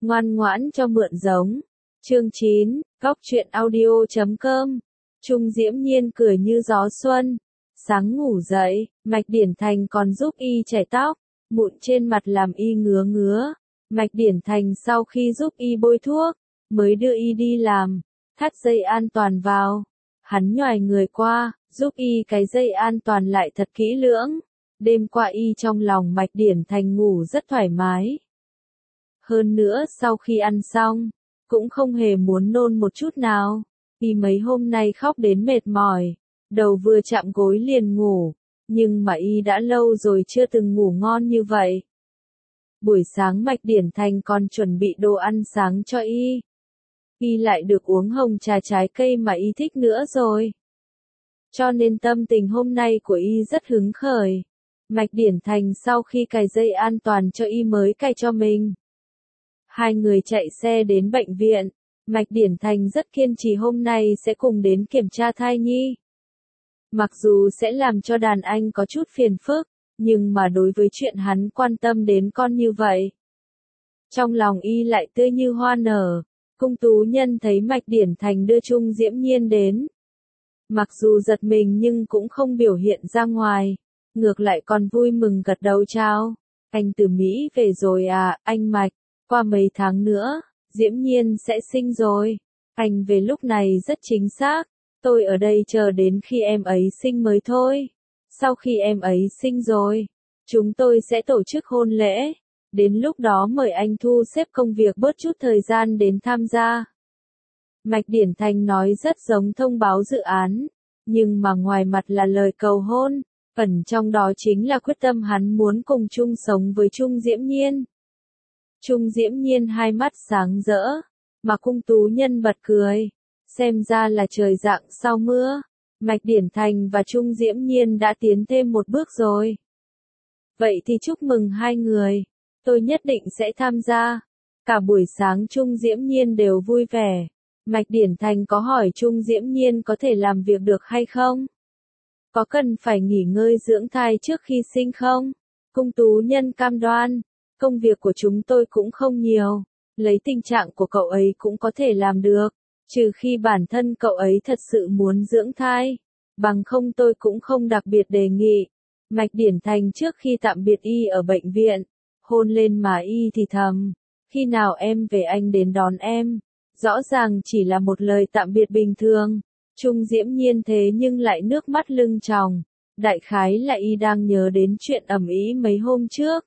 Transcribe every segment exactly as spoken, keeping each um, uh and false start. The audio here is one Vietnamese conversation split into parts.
Ngoan ngoãn cho mượn giống. Chương chín, góc truyện audio chấm com. Trung Diễm Nhiên cười như gió xuân. Sáng ngủ dậy, Mạch Điển Thành còn giúp y chải tóc, mụn trên mặt làm y ngứa ngứa. Mạch Điển Thành sau khi giúp y bôi thuốc, mới đưa y đi làm, thắt dây an toàn vào. Hắn nhoài người qua, giúp y cái dây an toàn lại thật kỹ lưỡng. Đêm qua y trong lòng Mạch Điển Thành ngủ rất thoải mái. Hơn nữa sau khi ăn xong, cũng không hề muốn nôn một chút nào. Y mấy hôm nay khóc đến mệt mỏi, đầu vừa chạm gối liền ngủ, nhưng mà y đã lâu rồi chưa từng ngủ ngon như vậy. Buổi sáng Mạch Điển Thành còn chuẩn bị đồ ăn sáng cho y. Y lại được uống hồng trà trái cây mà y thích nữa rồi. Cho nên tâm tình hôm nay của y rất hứng khởi. Mạch Điển Thành sau khi cài dây an toàn cho y mới cài cho mình. Hai người chạy xe đến bệnh viện. Mạch Điển Thành rất kiên trì hôm nay sẽ cùng đến kiểm tra thai nhi. Mặc dù sẽ làm cho đàn anh có chút phiền phức, nhưng mà đối với chuyện hắn quan tâm đến con như vậy, trong lòng y lại tươi như hoa nở. Cung Tú Nhân thấy Mạch Điển Thành đưa Trung Diễm Nhiên đến. Mặc dù giật mình nhưng cũng không biểu hiện ra ngoài, ngược lại còn vui mừng gật đầu chào. Anh từ Mỹ về rồi à, anh Mạch, qua mấy tháng nữa, Diễm Nhiên sẽ sinh rồi. Anh về lúc này rất chính xác, tôi ở đây chờ đến khi em ấy sinh mới thôi. Sau khi em ấy sinh rồi, chúng tôi sẽ tổ chức hôn lễ. Đến lúc đó mời anh thu xếp công việc bớt chút thời gian đến tham gia. Mạch Điển Thành nói rất giống thông báo dự án, nhưng mà ngoài mặt là lời cầu hôn, ẩn trong đó chính là quyết tâm hắn muốn cùng chung sống với Trung Diễm Nhiên. Trung Diễm Nhiên hai mắt sáng rỡ, mà Cung Tú Nhân bật cười. Xem ra là trời rạng sau mưa, Mạch Điển Thành và Trung Diễm Nhiên đã tiến thêm một bước rồi. Vậy thì chúc mừng hai người, tôi nhất định sẽ tham gia. Cả buổi sáng Trung Diễm Nhiên đều vui vẻ. Mạch Điển Thành có hỏi Trung Diễm Nhiên có thể làm việc được hay không? Có cần phải nghỉ ngơi dưỡng thai trước khi sinh không? Cung Tú Nhân cam đoan, công việc của chúng tôi cũng không nhiều, lấy tình trạng của cậu ấy cũng có thể làm được, trừ khi bản thân cậu ấy thật sự muốn dưỡng thai, bằng không tôi cũng không đặc biệt đề nghị. Mạch Điển Thành trước khi tạm biệt y ở bệnh viện, hôn lên má y thì thầm, khi nào em về anh đến đón em. Rõ ràng chỉ là một lời tạm biệt bình thường. Trung Diễm Nhiên thế nhưng lại nước mắt lưng tròng. Đại khái là y đang nhớ đến chuyện ầm ĩ mấy hôm trước.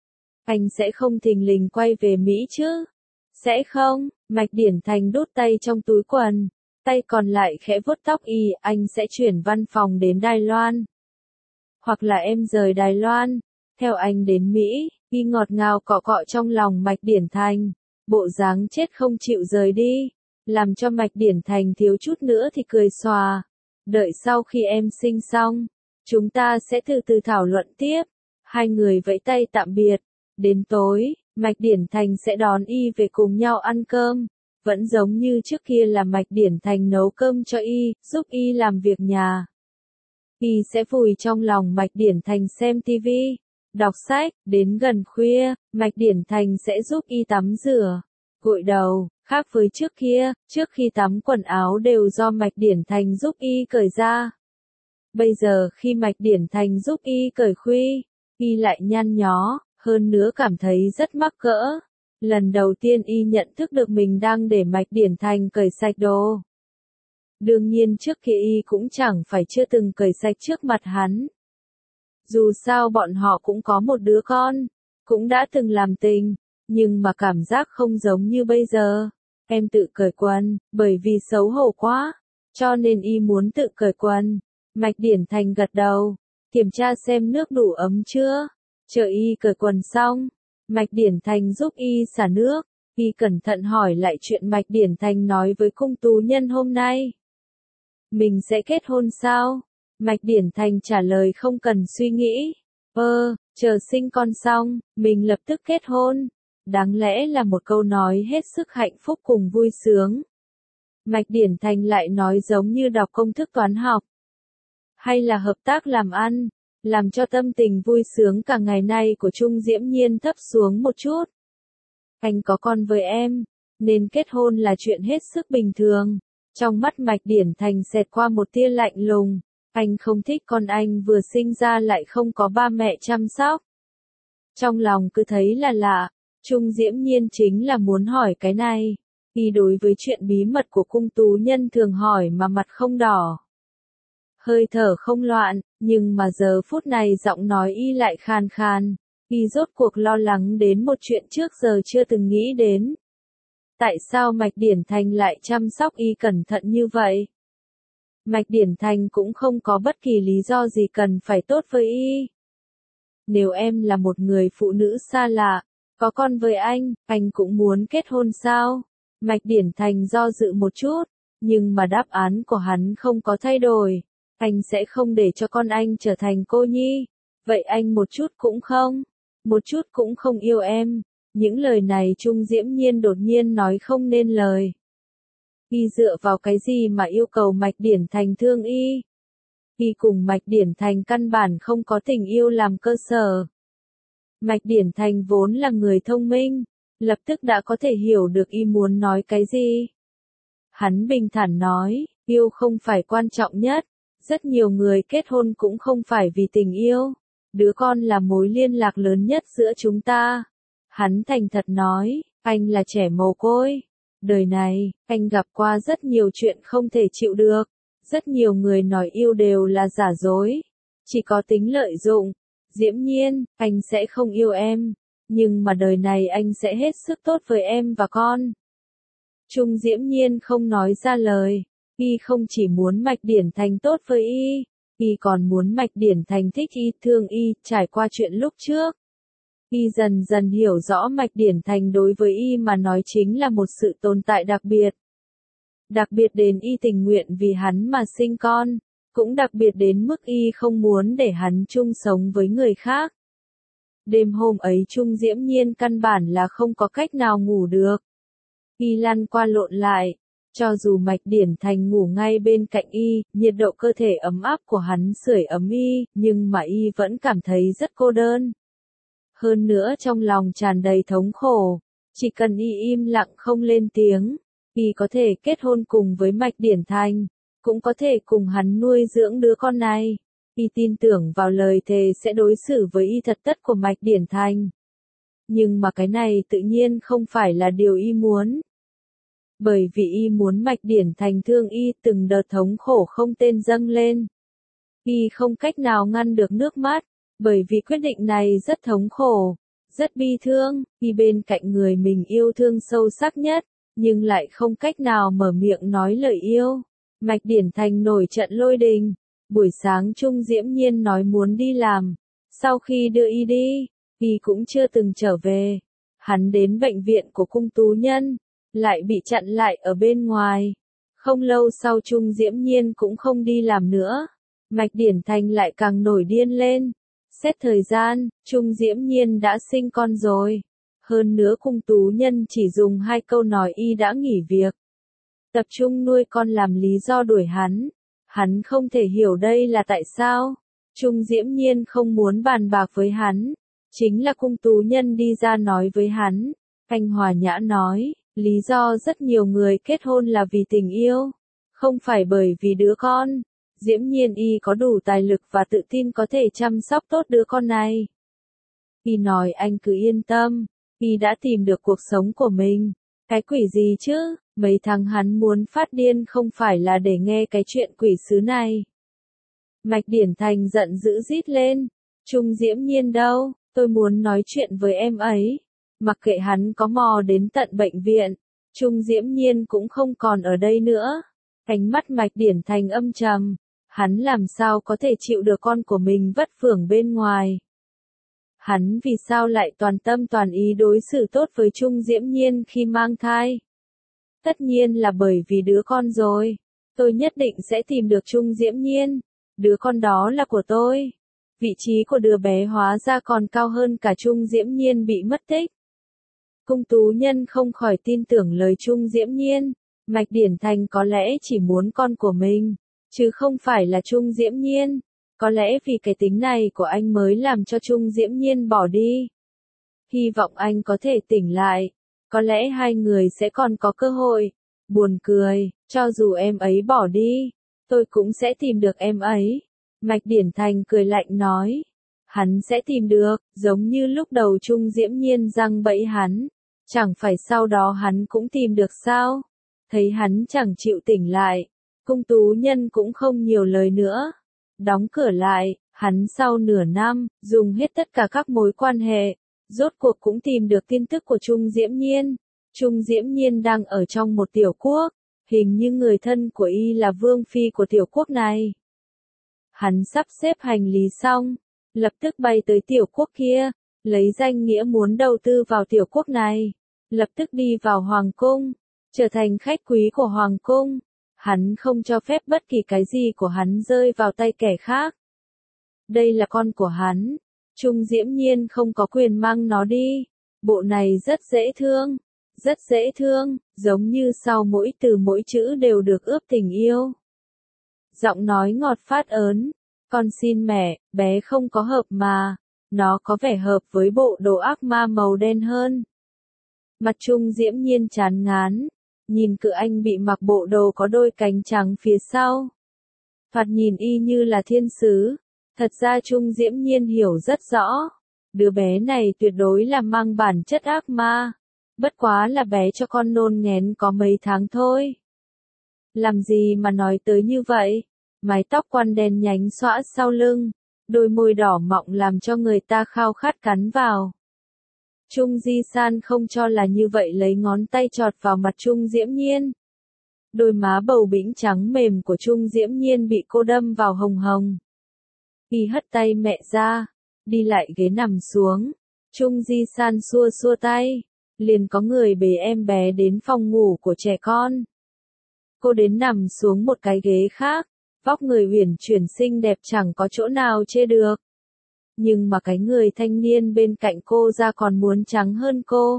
Anh sẽ không thình lình quay về Mỹ chứ? Sẽ không, Mạch Điển Thành đút tay trong túi quần. Tay còn lại khẽ vuốt tóc y, anh sẽ chuyển văn phòng đến Đài Loan. Hoặc là em rời Đài Loan, theo anh đến Mỹ. Y ngọt ngào cọ cọ trong lòng Mạch Điển Thành. Bộ dáng chết không chịu rời đi, làm cho Mạch Điển Thành thiếu chút nữa thì cười xòa. Đợi sau khi em sinh xong, chúng ta sẽ từ từ thảo luận tiếp. Hai người vẫy tay tạm biệt. Đến tối, Mạch Điển Thành sẽ đón y về cùng nhau ăn cơm. Vẫn giống như trước kia là Mạch Điển Thành nấu cơm cho y, giúp y làm việc nhà. Y sẽ vùi trong lòng Mạch Điển Thành xem tivi, đọc sách. Đến gần khuya, Mạch Điển Thành sẽ giúp y tắm rửa, gội đầu. Khác với trước kia, trước khi tắm quần áo đều do Mạch Điển Thành giúp y cởi ra. Bây giờ khi Mạch Điển Thành giúp y cởi khuy, y lại nhăn nhó, hơn nữa cảm thấy rất mắc cỡ. Lần đầu tiên y nhận thức được mình đang để Mạch Điển Thành cởi sạch đồ. Đương nhiên trước kia y cũng chẳng phải chưa từng cởi sạch trước mặt hắn. Dù sao bọn họ cũng có một đứa con, cũng đã từng làm tình, nhưng mà cảm giác không giống như bây giờ. Em tự cởi quần, bởi vì xấu hổ quá, cho nên y muốn tự cởi quần. Mạch Điển Thành gật đầu, kiểm tra xem nước đủ ấm chưa. Chờ y cởi quần xong, Mạch Điển Thành giúp y xả nước. Y cẩn thận hỏi lại chuyện Mạch Điển Thành nói với Cung Tú Nhân hôm nay. Mình sẽ kết hôn sao? Mạch Điển Thành trả lời không cần suy nghĩ. Ơ, chờ sinh con xong, mình lập tức kết hôn. Đáng lẽ là một câu nói hết sức hạnh phúc cùng vui sướng. Mạch Điển Thành lại nói giống như đọc công thức toán học. Hay là hợp tác làm ăn, làm cho tâm tình vui sướng cả ngày nay của Trung Diễm Nhiên thấp xuống một chút. anh có con với em, nên kết hôn là chuyện hết sức bình thường. Trong mắt Mạch Điển Thành xẹt qua một tia lạnh lùng, anh không thích con anh vừa sinh ra lại không có ba mẹ chăm sóc. Trong lòng cứ thấy là lạ, Trung Diễm Nhiên chính là muốn hỏi cái này. Y đối với chuyện bí mật của cung tú nhân thường hỏi mà mặt không đỏ. Hơi thở không loạn, nhưng mà giờ phút này giọng nói Y lại khàn khàn. Y rốt cuộc lo lắng đến một chuyện trước giờ chưa từng nghĩ đến. Tại sao Mạch Điển Thành lại chăm sóc Y cẩn thận như vậy? Mạch Điển Thành cũng không có bất kỳ lý do gì cần phải tốt với Y. Nếu em là một người phụ nữ xa lạ, có con với anh, anh cũng muốn kết hôn sao? Mạch Điển Thành do dự một chút, nhưng mà đáp án của hắn không có thay đổi. Anh sẽ không để cho con anh trở thành cô nhi. Vậy anh một chút cũng không? Một chút cũng không yêu em. Những lời này Trung Diễm Nhiên đột nhiên nói không nên lời. Y dựa vào cái gì mà yêu cầu Mạch Điển Thành thương Y? Y cùng Mạch Điển Thành căn bản không có tình yêu làm cơ sở. Mạch Điển Thành vốn là người thông minh, lập tức đã có thể hiểu được Y muốn nói cái gì. Hắn bình thản nói, yêu không phải quan trọng nhất, rất nhiều người kết hôn cũng không phải vì tình yêu, đứa con là mối liên lạc lớn nhất giữa chúng ta. Hắn thành thật nói, anh là trẻ mồ côi. Đời này, anh gặp qua rất nhiều chuyện không thể chịu được. Rất nhiều người nói yêu đều là giả dối. Chỉ có tính lợi dụng. Diễm Nhiên, anh sẽ không yêu em. Nhưng mà đời này anh sẽ hết sức tốt với em và con. Trung Diễm Nhiên không nói ra lời. Y không chỉ muốn Mạch Điển Thành tốt với Y. Y còn muốn Mạch Điển Thành thích Y, thương Y, trải qua chuyện lúc trước. Y dần dần hiểu rõ Mạch Điển Thành đối với Y mà nói chính là một sự tồn tại đặc biệt. Đặc biệt đến Y tình nguyện vì hắn mà sinh con, cũng đặc biệt đến mức Y không muốn để hắn chung sống với người khác. Đêm hôm ấy Trung Diễm Nhiên căn bản là không có cách nào ngủ được. Y lăn qua lộn lại, cho dù Mạch Điển Thành ngủ ngay bên cạnh Y, nhiệt độ cơ thể ấm áp của hắn sưởi ấm Y, nhưng mà Y vẫn cảm thấy rất cô đơn. Hơn nữa trong lòng tràn đầy thống khổ, chỉ cần Y im lặng không lên tiếng, Y có thể kết hôn cùng với Mạch Điển Thành, cũng có thể cùng hắn nuôi dưỡng đứa con này. Y tin tưởng vào lời thề sẽ đối xử với Y thật tất của Mạch Điển Thành. Nhưng mà cái này tự nhiên không phải là điều Y muốn. Bởi vì Y muốn Mạch Điển Thành thương Y, từng đợt thống khổ không tên dâng lên. Y không cách nào ngăn được nước mắt, bởi vì quyết định này rất thống khổ, rất bi thương. Y bên cạnh người mình yêu thương sâu sắc nhất, nhưng lại không cách nào mở miệng nói lời yêu. Mạch Điển Thành nổi trận lôi đình. Buổi sáng Trung Diễm Nhiên nói muốn đi làm. Sau khi đưa Y đi, Y cũng chưa từng trở về. Hắn đến bệnh viện của cung tú nhân, lại bị chặn lại ở bên ngoài. Không lâu sau Trung Diễm Nhiên cũng không đi làm nữa. Mạch Điển Thành lại càng nổi điên lên. Xét thời gian, Trung Diễm Nhiên đã sinh con rồi. Hơn nữa cung tú nhân chỉ dùng hai câu nói Y đã nghỉ việc. Tập trung nuôi con làm lý do đuổi hắn. Hắn không thể hiểu đây là tại sao. Trung Diễm Nhiên không muốn bàn bạc với hắn. Chính là cung tú nhân đi ra nói với hắn. Anh hòa nhã nói, lý do rất nhiều người kết hôn là vì tình yêu. Không phải bởi vì đứa con. Diễm Nhiên Y có đủ tài lực và tự tin có thể chăm sóc tốt đứa con này. Y nói anh cứ yên tâm. Y đã tìm được cuộc sống của mình. Cái quỷ gì chứ? Mấy tháng hắn muốn phát điên không phải là để nghe cái chuyện quỷ sứ này. Mạch Điển Thành giận dữ rít lên. Trung Diễm Nhiên đâu? Tôi muốn nói chuyện với em ấy. Mặc kệ hắn có mò đến tận bệnh viện, Trung Diễm Nhiên cũng không còn ở đây nữa. Ánh mắt Mạch Điển Thành âm trầm. Hắn làm sao có thể chịu được con của mình vất vưởng bên ngoài. Hắn vì sao lại toàn tâm toàn ý đối xử tốt với Trung Diễm Nhiên khi mang thai? Tất nhiên là bởi vì đứa con rồi. Tôi nhất định sẽ tìm được Trung Diễm Nhiên. Đứa con đó là của tôi. Vị trí của đứa bé hóa ra còn cao hơn cả Trung Diễm Nhiên bị mất tích. Cung tú nhân không khỏi tin tưởng lời Trung Diễm Nhiên. Mạch Điển Thành có lẽ chỉ muốn con của mình, chứ không phải là Trung Diễm Nhiên. Có lẽ vì cái tính này của anh mới làm cho Trung Diễm Nhiên bỏ đi. Hy vọng anh có thể tỉnh lại. có lẽ hai người sẽ còn có cơ hội. Buồn cười, cho dù em ấy bỏ đi, tôi cũng sẽ tìm được em ấy. Mạch Điển Thành cười lạnh nói. Hắn sẽ tìm được, giống như lúc đầu Trung Diễm Nhiên giăng bẫy hắn. Chẳng phải sau đó hắn cũng tìm được sao? Thấy hắn chẳng chịu tỉnh lại, Cung Tú Nhân cũng không nhiều lời nữa. Đóng cửa lại, hắn sau nửa năm, dùng hết tất cả các mối quan hệ, rốt cuộc cũng tìm được tin tức của Trung Diễm Nhiên. Trung Diễm Nhiên đang ở trong một tiểu quốc, hình như người thân của y là vương phi của tiểu quốc này. Hắn sắp xếp hành lý xong, lập tức bay tới tiểu quốc kia, lấy danh nghĩa muốn đầu tư vào tiểu quốc này, lập tức đi vào hoàng cung, trở thành khách quý của hoàng cung. Hắn không cho phép bất kỳ cái gì của hắn rơi vào tay kẻ khác. Đây là con của hắn, Trung Diễm Nhiên không có quyền mang nó đi. Bộ này rất dễ thương, rất dễ thương, giống như sau mỗi từ mỗi chữ đều được ướp tình yêu. Giọng nói ngọt phát ớn, con xin mẹ, bé không có hợp mà, nó có vẻ hợp với bộ đồ ác ma màu đen hơn. Mặt Trung Diễm Nhiên chán ngán, nhìn cự anh bị mặc bộ đồ có đôi cánh trắng phía sau. Thoạt nhìn y như là thiên sứ, thật ra Trung Diễm Nhiên hiểu rất rõ, đứa bé này tuyệt đối là mang bản chất ác ma, bất quá là bé cho con nôn nghén có mấy tháng thôi. Làm gì mà nói tới như vậy? Mái tóc quăn đen nhánh xõa sau lưng, đôi môi đỏ mọng làm cho người ta khao khát cắn vào. Trung Di San không cho là như vậy, lấy ngón tay chọt vào mặt Trung Diễm Nhiên. Đôi má bầu bĩnh trắng mềm của Trung Diễm Nhiên bị cô đâm vào hồng hồng. Y hất tay mẹ ra, đi lại ghế nằm xuống. Trung Di San xua xua tay, liền có người bế em bé đến phòng ngủ của trẻ con. Cô đến nằm xuống một cái ghế khác, vóc người uyển chuyển xinh đẹp chẳng có chỗ nào chê được. Nhưng mà cái người thanh niên bên cạnh cô ra còn muốn trắng hơn cô.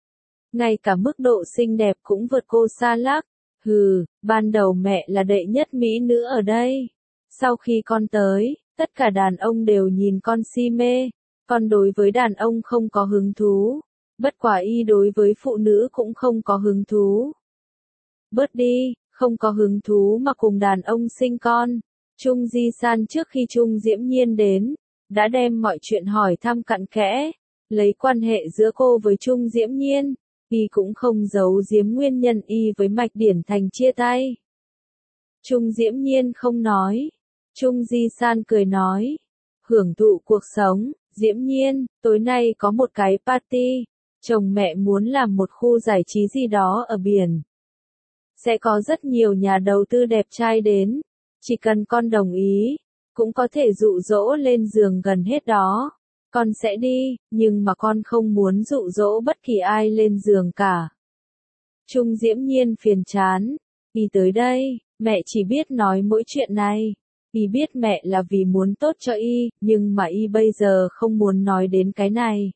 Ngay cả mức độ xinh đẹp cũng vượt cô xa lắc. Hừ, ban đầu mẹ là đệ nhất mỹ nữ ở đây. Sau khi con tới, tất cả đàn ông đều nhìn con si mê. Con đối với đàn ông không có hứng thú. Bất quả y đối với phụ nữ cũng không có hứng thú. Bớt đi, không có hứng thú mà cùng đàn ông sinh con. Trung Di San trước khi Trung Diễm Nhiên đến, đã đem mọi chuyện hỏi thăm cặn kẽ, lấy quan hệ giữa cô với Trung Diễm Nhiên, y cũng không giấu giếm nguyên nhân y với Mạch Điển Thành chia tay. Trung Diễm Nhiên không nói, Trung Di San cười nói, hưởng thụ cuộc sống, Diễm Nhiên, tối nay có một cái party, chồng mẹ muốn làm một khu giải trí gì đó ở biển. Sẽ có rất nhiều nhà đầu tư đẹp trai đến, chỉ cần con đồng ý, cũng có thể dụ dỗ lên giường gần hết đó. Con sẽ đi, nhưng mà con không muốn dụ dỗ bất kỳ ai lên giường cả. Trung Diễm Nhiên phiền chán, y tới đây, mẹ chỉ biết nói mỗi chuyện này. Y biết mẹ là vì muốn tốt cho y, nhưng mà y bây giờ không muốn nói đến cái này.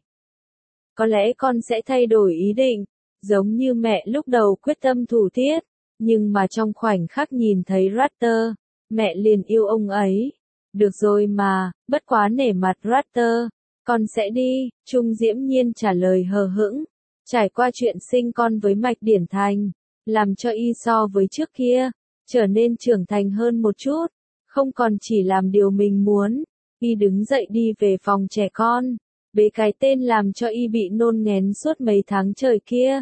Có lẽ con sẽ thay đổi ý định, giống như mẹ lúc đầu quyết tâm thủ tiết, nhưng mà trong khoảnh khắc nhìn thấy Raptor, mẹ liền yêu ông ấy. Được rồi mà, bất quá nể mặt Raptor, con sẽ đi, Trung Diễm Nhiên trả lời hờ hững. Trải qua chuyện sinh con với Mạch Điển Thành, làm cho y so với trước kia, trở nên trưởng thành hơn một chút, không còn chỉ làm điều mình muốn. Y đứng dậy đi về phòng trẻ con, bế cái tên làm cho y bị nôn nghén suốt mấy tháng trời kia.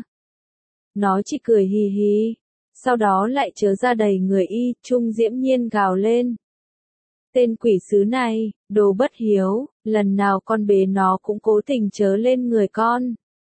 Nó chỉ cười hì hì, sau đó lại chớ ra đầy người y, Trung Diễm Nhiên gào lên. Tên quỷ sứ này, đồ bất hiếu, lần nào con bế nó cũng cố tình chớ lên người con.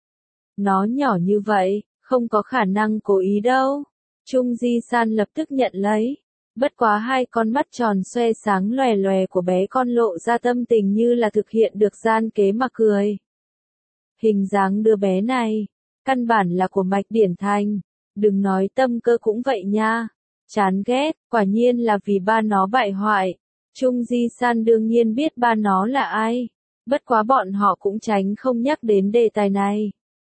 Nó nhỏ như vậy, không có khả năng cố ý đâu. Trung Di San lập tức nhận lấy. Bất quá hai con mắt tròn xoe sáng lòe lòe của bé con lộ ra tâm tình như là thực hiện được gian kế mà cười. Hình dáng đứa bé này, căn bản là của Mạch Điển Thành. Đừng nói tâm cơ cũng vậy nha. Chán ghét, quả nhiên là vì ba nó bại hoại. Trung Di San đương nhiên biết ba nó là ai. Bất quá bọn họ cũng tránh không nhắc đến đề tài này.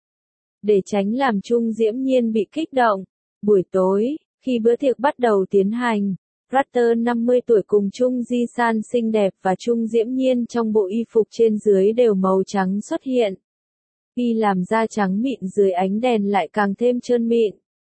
Để tránh làm Trung Diễm Nhiên bị kích động. Buổi tối, khi bữa tiệc bắt đầu tiến hành, Raptor năm mươi tuổi cùng Trung Di San xinh đẹp và Trung Diễm Nhiên trong bộ y phục trên dưới đều màu trắng xuất hiện. Y làm da trắng mịn dưới ánh đèn lại càng thêm trơn mịn.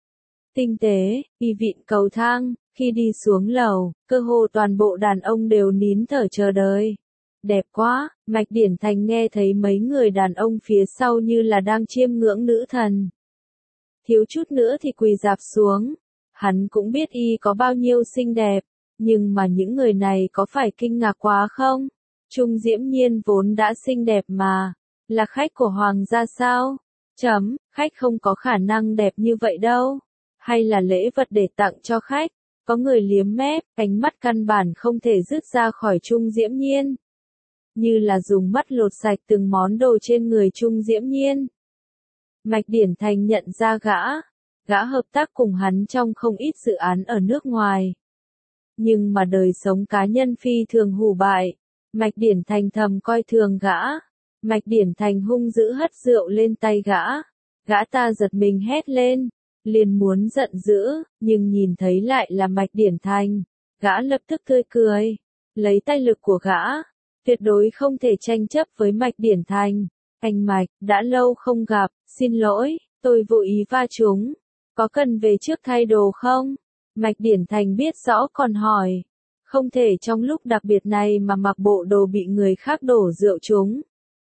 Tinh tế, Y vịn cầu thang, khi đi xuống lầu, cơ hồ toàn bộ đàn ông đều nín thở chờ đợi. Đẹp quá, Mạch Điển Thành nghe thấy mấy người đàn ông phía sau như là đang chiêm ngưỡng nữ thần. Thiếu chút nữa thì quỳ rạp xuống. Hắn cũng biết Y có bao nhiêu xinh đẹp, nhưng mà những người này có phải kinh ngạc quá không? Trung Diễm Nhiên vốn đã xinh đẹp mà, là khách của hoàng gia sao? Chấm, khách không có khả năng đẹp như vậy đâu. Hay là lễ vật để tặng cho khách? Có người liếm mép, ánh mắt căn bản không thể dứt ra khỏi Trung Diễm Nhiên. Như là dùng mắt lột sạch từng món đồ trên người Trung Diễm Nhiên. Mạch Điển Thành nhận ra gã. Gã hợp tác cùng hắn trong không ít dự án ở nước ngoài. Nhưng mà đời sống cá nhân phi thường hủ bại. Mạch Điển Thành thầm coi thường gã. Mạch Điển Thành hung dữ hất rượu lên tay gã. Gã ta giật mình hét lên. Liền muốn giận dữ, nhưng nhìn thấy lại là Mạch Điển Thành. Gã lập tức tươi cười. Lấy tay lực của gã. Tuyệt đối không thể tranh chấp với Mạch Điển Thành. Anh Mạch, đã lâu không gặp, xin lỗi, tôi vô ý va trúng. Có cần về trước thay đồ không? Mạch Điển Thành biết rõ còn hỏi. Không thể trong lúc đặc biệt này mà mặc bộ đồ bị người khác đổ rượu trúng.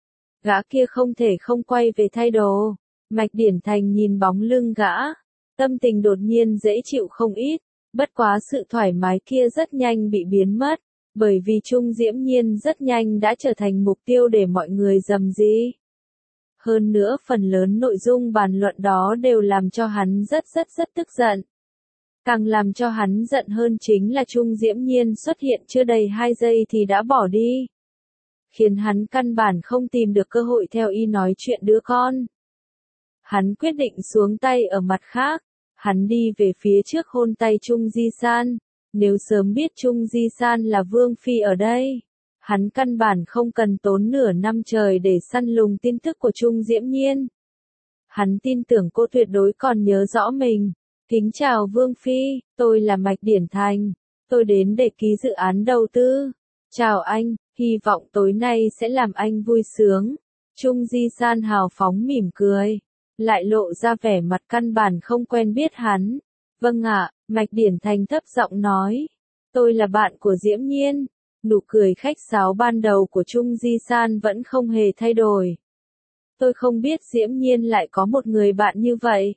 Gã kia không thể không quay về thay đồ. Mạch Điển Thành nhìn bóng lưng gã. Tâm tình đột nhiên dễ chịu không ít. Bất quá sự thoải mái kia rất nhanh bị biến mất. Bởi vì Trung Diễm Nhiên rất nhanh đã trở thành mục tiêu để mọi người rầm rĩ. Hơn nữa phần lớn nội dung bàn luận đó đều làm cho hắn rất rất rất tức giận. Càng làm cho hắn giận hơn chính là Trung Diễm Nhiên xuất hiện chưa đầy hai giây thì đã bỏ đi. Khiến hắn căn bản không tìm được cơ hội theo Y nói chuyện đứa con. Hắn quyết định xuống tay ở mặt khác. Hắn đi về phía trước hôn tay Trung Di San. Nếu sớm biết Trung Di San là Vương Phi ở đây, hắn căn bản không cần tốn nửa năm trời để săn lùng tin tức của Trung Diễm Nhiên. Hắn tin tưởng cô tuyệt đối còn nhớ rõ mình. Kính chào Vương Phi, tôi là Mạch Điển Thành. Tôi đến để ký dự án đầu tư. Chào anh, hy vọng tối nay sẽ làm anh vui sướng. Trung Di San hào phóng mỉm cười, lại lộ ra vẻ mặt căn bản không quen biết hắn. Vâng ạ, Mạch Điển Thành thấp giọng nói. Tôi là bạn của Diễm Nhiên. Nụ cười khách sáo ban đầu của Trung Di San vẫn không hề thay đổi. Tôi không biết Diễm Nhiên lại có một người bạn như vậy.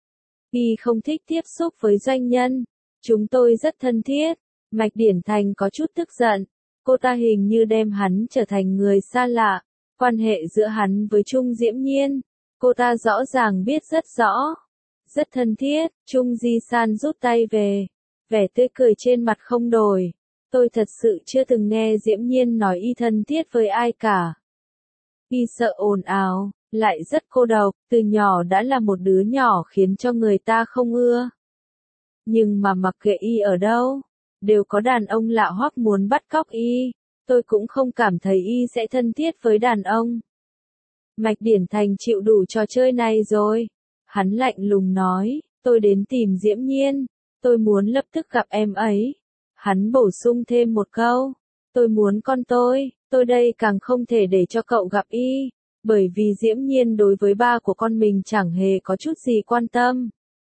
Y không thích tiếp xúc với doanh nhân. Chúng tôi rất thân thiết. Mạch Điển Thành có chút tức giận. Cô ta hình như đem hắn trở thành người xa lạ. Quan hệ giữa hắn với Trung Diễm Nhiên, cô ta rõ ràng biết rất rõ. Rất thân thiết, Trung Di San rút tay về. Vẻ tươi cười trên mặt không đổi. Tôi thật sự chưa từng nghe Diễm Nhiên nói Y thân thiết với ai cả. Y sợ ồn ào, lại rất cô độc, từ nhỏ đã là một đứa nhỏ khiến cho người ta không ưa. Nhưng mà mặc kệ Y ở đâu, đều có đàn ông lạ hoắc muốn bắt cóc Y. Tôi cũng không cảm thấy Y sẽ thân thiết với đàn ông. Mạch Điển Thành chịu đủ trò chơi này rồi. Hắn lạnh lùng nói, tôi đến tìm Diễm Nhiên. Tôi muốn lập tức gặp em ấy. Hắn bổ sung thêm một câu. Tôi muốn con tôi, tôi đây càng không thể để cho cậu gặp Y. Bởi vì Diễm Nhiên đối với ba của con mình chẳng hề có chút gì quan tâm.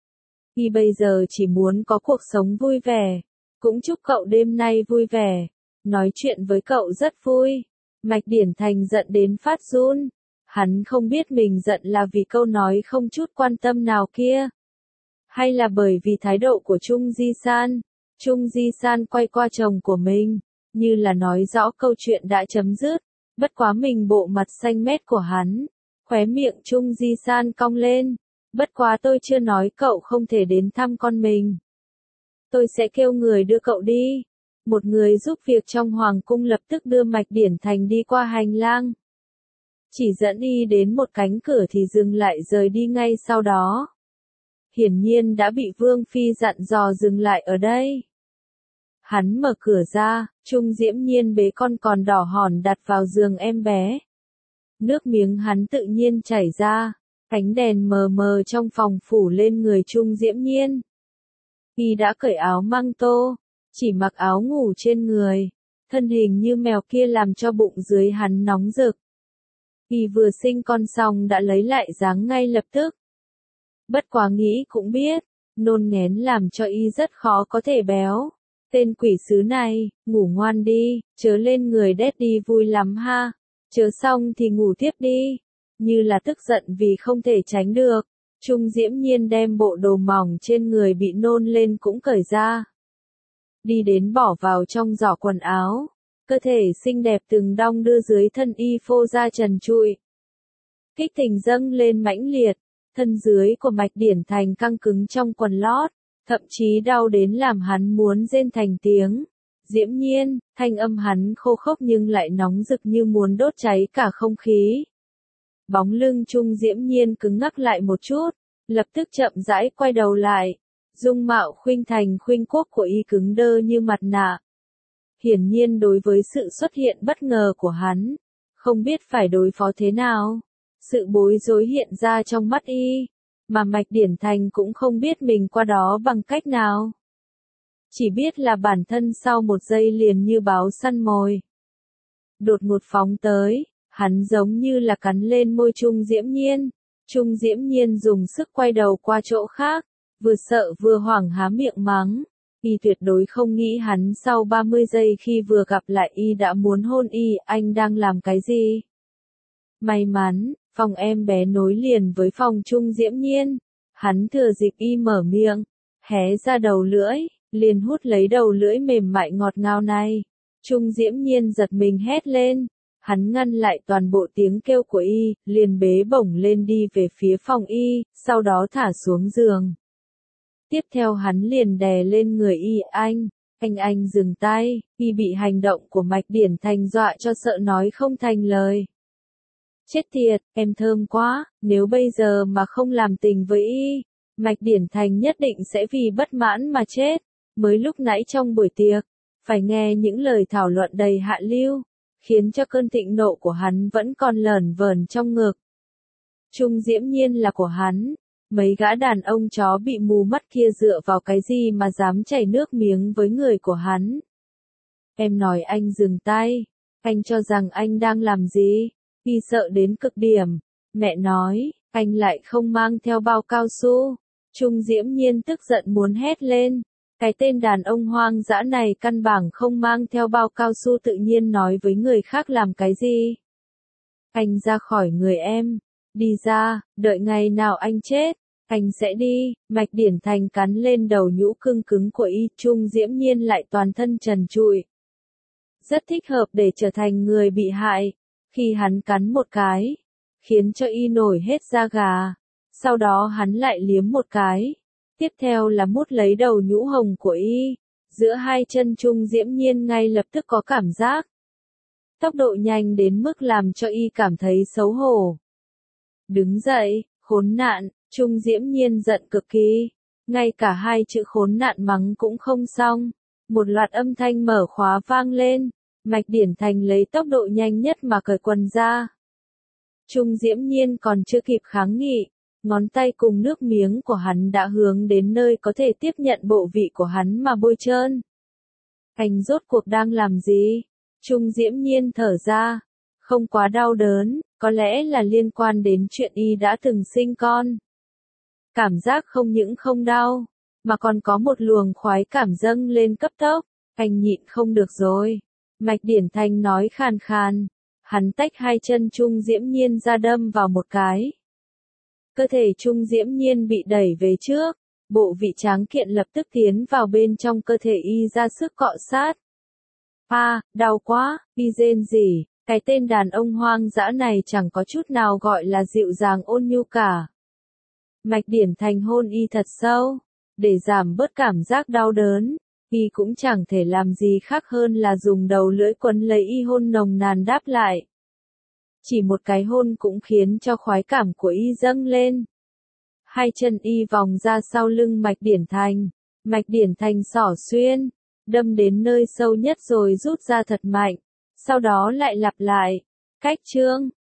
Y bây giờ chỉ muốn có cuộc sống vui vẻ. Cũng chúc cậu đêm nay vui vẻ. Nói chuyện với cậu rất vui. Mạch Điển Thành giận đến phát run. Hắn không biết mình giận là vì câu nói không chút quan tâm nào kia. Hay là bởi vì thái độ của Trung Di San. Trung Di San quay qua chồng của mình, như là nói rõ câu chuyện đã chấm dứt. Bất quá mình bộ mặt xanh mét của hắn. Khóe miệng Trung Di San cong lên. Bất quá tôi chưa nói cậu không thể đến thăm con mình. Tôi sẽ kêu người đưa cậu đi. Một người giúp việc trong hoàng cung lập tức đưa Mạch Điển Thành đi qua hành lang. Chỉ dẫn Y đến một cánh cửa thì dừng lại rời đi ngay sau đó. Hiển nhiên đã bị Vương Phi dặn dò dừng lại ở đây. Hắn mở cửa ra, Trung Diễm Nhiên bế con còn đỏ hòn đặt vào giường em bé. Nước miếng hắn tự nhiên chảy ra, ánh đèn mờ mờ trong phòng phủ lên người Trung Diễm Nhiên. Y đã cởi áo măng tô, chỉ mặc áo ngủ trên người, thân hình như mèo kia làm cho bụng dưới hắn nóng rực. Y vừa sinh con xong đã lấy lại dáng ngay lập tức. Bất quá nghĩ cũng biết, nôn nghén làm cho Y rất khó có thể béo. Tên quỷ sứ này, ngủ ngoan đi, chớ lên người đét đi vui lắm ha. Chớ xong thì ngủ tiếp đi. Như là tức giận vì không thể tránh được. Trung Diễm Nhiên đem bộ đồ mỏng trên người bị nôn lên cũng cởi ra. Đi đến bỏ vào trong giỏ quần áo. Cơ thể xinh đẹp từng đong đưa dưới thân Y phô ra trần trụi. Kích tình dâng lên mãnh liệt. Thân dưới của Mạch Điển Thành căng cứng trong quần lót. Thậm chí đau đến làm hắn muốn rên thành tiếng. Diễm Nhiên, thanh âm hắn khô khốc nhưng lại nóng rực như muốn đốt cháy cả không khí. Bóng lưng Trung Diễm Nhiên cứng ngắc lại một chút, lập tức chậm rãi quay đầu lại. Dung mạo khuynh thành khuynh quốc của Y cứng đơ như mặt nạ. Hiển nhiên đối với sự xuất hiện bất ngờ của hắn, không biết phải đối phó thế nào. Sự bối rối hiện ra trong mắt Y, mà Mạch Điển Thành cũng không biết mình qua đó bằng cách nào. Chỉ biết là bản thân sau một giây liền như báo săn mồi. Đột ngột phóng tới, hắn giống như là cắn lên môi Trung Diễm Nhiên. Trung Diễm Nhiên dùng sức quay đầu qua chỗ khác, vừa sợ vừa hoảng há miệng mắng. Y tuyệt đối không nghĩ hắn sau ba mươi giây khi vừa gặp lại Y đã muốn hôn Y, anh đang làm cái gì? May mắn, phòng em bé nối liền với phòng Trung Diễm Nhiên. Hắn thừa dịp Y mở miệng, hé ra đầu lưỡi, liền hút lấy đầu lưỡi mềm mại ngọt ngào này. Trung Diễm Nhiên giật mình hét lên. Hắn ngăn lại toàn bộ tiếng kêu của Y, liền bế bổng lên đi về phía phòng Y, sau đó thả xuống giường. Tiếp theo hắn liền đè lên người Y, anh, anh anh dừng tay. Y bị hành động của Mạch Điển Thành dọa cho sợ nói không thành lời. Chết tiệt, em thơm quá, nếu bây giờ mà không làm tình với Y, Mạch Điển Thành nhất định sẽ vì bất mãn mà chết. Mới lúc nãy trong buổi tiệc, phải nghe những lời thảo luận đầy hạ lưu, khiến cho cơn thịnh nộ của hắn vẫn còn lởn vởn trong ngực. Trung Diễm Nhiên là của hắn, mấy gã đàn ông chó bị mù mắt kia dựa vào cái gì mà dám chảy nước miếng với người của hắn. Em nói anh dừng tay, anh cho rằng anh đang làm gì? Y sợ đến cực điểm. Mẹ nói, anh lại không mang theo bao cao su. Trung Diễm Nhiên tức giận muốn hét lên. Cái tên đàn ông hoang dã này căn bản không mang theo bao cao su tự nhiên nói với người khác làm cái gì. Anh ra khỏi người em. Đi ra, đợi ngày nào anh chết, anh sẽ đi. Mạch Điển Thành cắn lên đầu nhũ cưng cứng của Y. Trung Diễm Nhiên lại toàn thân trần trụi. Rất thích hợp để trở thành người bị hại. Khi hắn cắn một cái, khiến cho Y nổi hết da gà. Sau đó hắn lại liếm một cái. Tiếp theo là mút lấy đầu nhũ hồng của Y. Giữa hai chân Trung Diễm Nhiên ngay lập tức có cảm giác. Tốc độ nhanh đến mức làm cho Y cảm thấy xấu hổ. Đứng dậy, khốn nạn, Trung Diễm Nhiên giận cực kỳ. Ngay cả hai chữ khốn nạn mắng cũng không xong. Một loạt âm thanh mở khóa vang lên. Mạch Điển Thành lấy tốc độ nhanh nhất mà cởi quần ra. Trung Diễm Nhiên còn chưa kịp kháng nghị. Ngón tay cùng nước miếng của hắn đã hướng đến nơi có thể tiếp nhận bộ vị của hắn mà bôi trơn. Anh rốt cuộc đang làm gì? Trung Diễm Nhiên thở ra. Không quá đau đớn, có lẽ là liên quan đến chuyện Y đã từng sinh con. Cảm giác không những không đau, mà còn có một luồng khoái cảm dâng lên cấp tốc. Anh nhịn không được rồi. Mạch Điển Thành nói khàn khàn. Hắn tách hai chân Trung Diễm Nhiên ra đâm vào một cái. Cơ thể Trung Diễm Nhiên bị đẩy về trước, bộ vị tráng kiện lập tức tiến vào bên trong cơ thể Y ra sức cọ sát. A, à, đau quá, Y rên rỉ, cái tên đàn ông hoang dã này chẳng có chút nào gọi là dịu dàng ôn nhu cả. Mạch Điển Thành hôn Y thật sâu, để giảm bớt cảm giác đau đớn, Y cũng chẳng thể làm gì khác hơn là dùng đầu lưỡi quấn lấy Y hôn nồng nàn đáp lại. Chỉ một cái hôn cũng khiến cho khoái cảm của Y dâng lên. Hai chân Y vòng ra sau lưng Mạch Điển Thành. Mạch Điển Thành xỏ xuyên, đâm đến nơi sâu nhất rồi rút ra thật mạnh. Sau đó lại lặp lại. Cách chương.